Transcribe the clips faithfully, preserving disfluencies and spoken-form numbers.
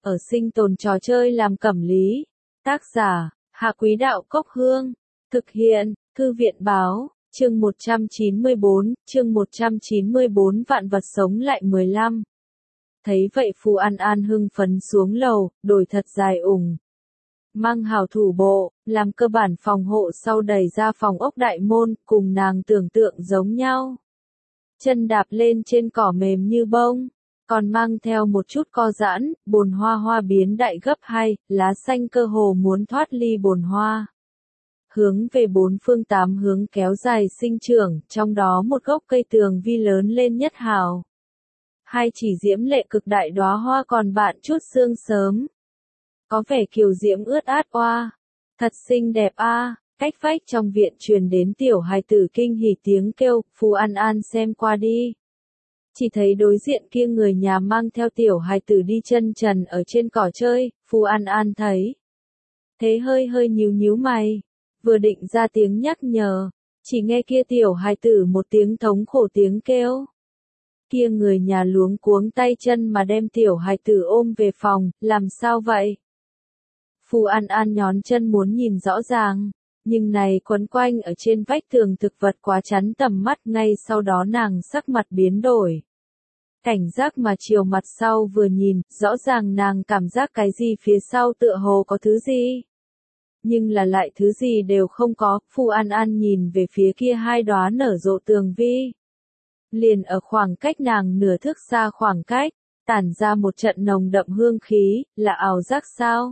ở sinh tồn trò chơi làm cẩm lý. Tác giả, Hạ Quý Đạo Cốc Hương. Thực hiện, Thư viện Báo, chương một trăm chín mươi bốn, chương một trăm chín mươi bốn vạn vật sống lại mười lăm. Thấy vậy Phù An An hưng phấn xuống lầu, đổi thật dài ủng. Mang hào thủ bộ, làm cơ bản phòng hộ sau đẩy ra phòng ốc đại môn, cùng nàng tưởng tượng giống nhau. Chân đạp lên trên cỏ mềm như bông, còn mang theo một chút co giãn, bồn hoa hoa biến đại gấp hai, lá xanh cơ hồ muốn thoát ly bồn hoa. Hướng về bốn phương tám hướng kéo dài sinh trưởng, trong đó một gốc cây tường vi lớn lên nhất hào. Hai chỉ diễm lệ cực đại đóa hoa còn bạn chút sương sớm. Có vẻ kiều diễm ướt át oa. Thật xinh đẹp a. Cách vách trong viện truyền đến tiểu hài tử kinh hỉ tiếng kêu, Phù An An xem qua đi. Chỉ thấy đối diện kia người nhà mang theo tiểu hài tử đi chân trần ở trên cỏ chơi, Phù An An thấy. Thế hơi hơi nhíu nhíu mày, vừa định ra tiếng nhắc nhở, chỉ nghe kia tiểu hài tử một tiếng thống khổ tiếng kêu. Kia người nhà luống cuống tay chân mà đem tiểu hài tử ôm về phòng, làm sao vậy? Phù An An nhón chân muốn nhìn rõ ràng, nhưng này quấn quanh ở trên vách tường thực vật quá chắn tầm mắt, ngay sau đó nàng sắc mặt biến đổi. Cảnh giác mà chiều mặt sau vừa nhìn, rõ ràng nàng cảm giác cái gì phía sau tựa hồ có thứ gì. Nhưng là lại thứ gì đều không có, Phù An An nhìn về phía kia hai đóa nở rộ tường vi. Liền ở khoảng cách nàng nửa thước xa khoảng cách, tản ra một trận nồng đậm hương khí, là ảo giác sao?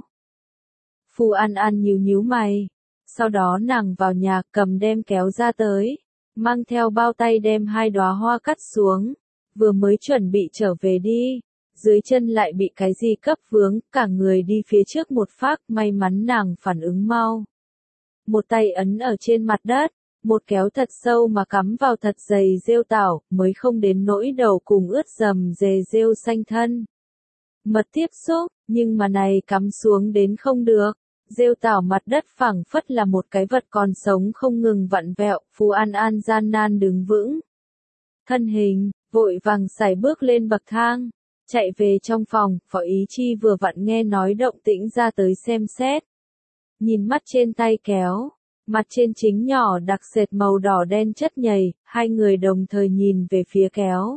Phù An An nhíu nhíu mày, sau đó nàng vào nhà cầm đem kéo ra tới, mang theo bao tay đem hai đóa hoa cắt xuống, vừa mới chuẩn bị trở về đi, dưới chân lại bị cái gì cấp vướng, cả người đi phía trước một phác, may mắn nàng phản ứng mau. Một tay ấn ở trên mặt đất, một kéo thật sâu mà cắm vào thật dày rêu tảo, mới không đến nỗi đầu cùng ướt dầm dề rêu xanh thân. Mật tiếp xúc, nhưng mà này cắm xuống đến không được. Rêu tảo mặt đất phẳng phất là một cái vật còn sống không ngừng vặn vẹo, Phù An An gian nan đứng vững. Thân hình, vội vàng sải bước lên bậc thang, chạy về trong phòng, Phó Ý Chi vừa vặn nghe nói động tĩnh ra tới xem xét. Nhìn mắt trên tay kéo, mặt trên chính nhỏ đặc sệt màu đỏ đen chất nhầy, hai người đồng thời nhìn về phía kéo.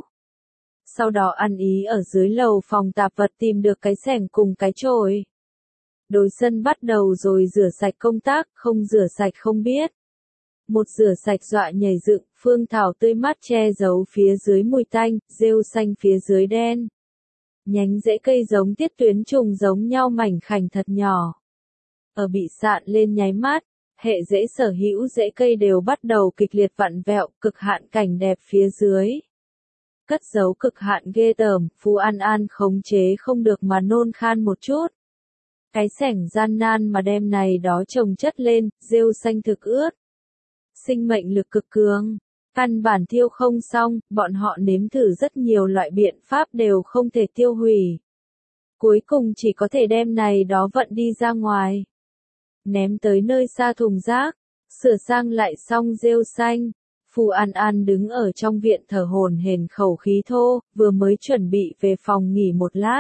Sau đó ăn ý ở dưới lầu phòng tạp vật tìm được cái xẻng cùng cái chổi. Đối sân bắt đầu rồi rửa sạch công tác, không rửa sạch không biết. Một rửa sạch dọa nhảy dựng, phương thảo tươi mát che giấu phía dưới mùi tanh, rêu xanh phía dưới đen. Nhánh rễ cây giống tiết tuyến trùng giống nhau mảnh khảnh thật nhỏ. Ở bị sạn lên nháy mắt, hệ rễ sở hữu rễ cây đều bắt đầu kịch liệt vặn vẹo, cực hạn cảnh đẹp phía dưới. Cất giấu cực hạn ghê tởm, Phù An An khống chế không được mà nôn khan một chút. Cái xẻng gian nan mà đem này đó chồng chất lên, rêu xanh thực ướt. Sinh mệnh lực cực cường, căn bản thiêu không xong, bọn họ nếm thử rất nhiều loại biện pháp đều không thể tiêu hủy. Cuối cùng chỉ có thể đem này đó vận đi ra ngoài. Ném tới nơi xa thùng rác, sửa sang lại xong rêu xanh. Phù An An đứng ở trong viện thở hổn hển khẩu khí thô, vừa mới chuẩn bị về phòng nghỉ một lát.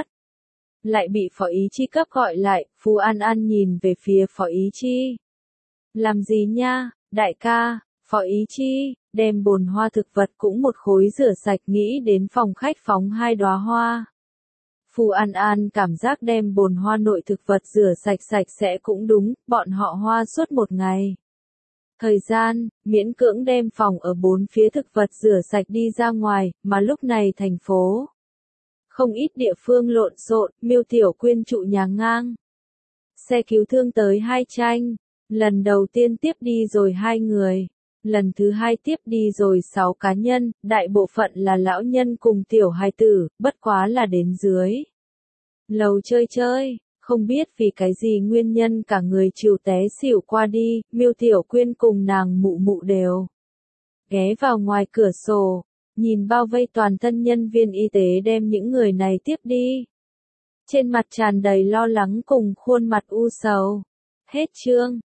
Lại bị Phó Ý Chi cấp gọi lại, Phù An An nhìn về phía Phó Ý Chi. Làm gì nha, đại ca, Phó Ý Chi, đem bồn hoa thực vật cũng một khối rửa sạch, nghĩ đến phòng khách phóng hai đóa hoa. Phù An An cảm giác đem bồn hoa nội thực vật rửa sạch sạch sẽ cũng đúng, bọn họ hoa suốt một ngày. Thời gian, miễn cưỡng đem phòng ở bốn phía thực vật rửa sạch đi ra ngoài, mà lúc này thành phố. Không ít địa phương lộn xộn, Miêu Tiểu Quyên trụ nhà ngang. Xe cứu thương tới hai tranh, lần đầu tiên tiếp đi rồi hai người, lần thứ hai tiếp đi rồi sáu cá nhân, đại bộ phận là lão nhân cùng tiểu hài tử, bất quá là đến dưới. Lầu chơi chơi, không biết vì cái gì nguyên nhân cả người chịu té xỉu qua đi, Miêu Tiểu Quyên cùng nàng mụ mụ đều ghé vào ngoài cửa sổ. Nhìn bao vây toàn thân nhân viên y tế đem những người này tiếp đi. Trên mặt tràn đầy lo lắng cùng khuôn mặt u sầu. Hết chương.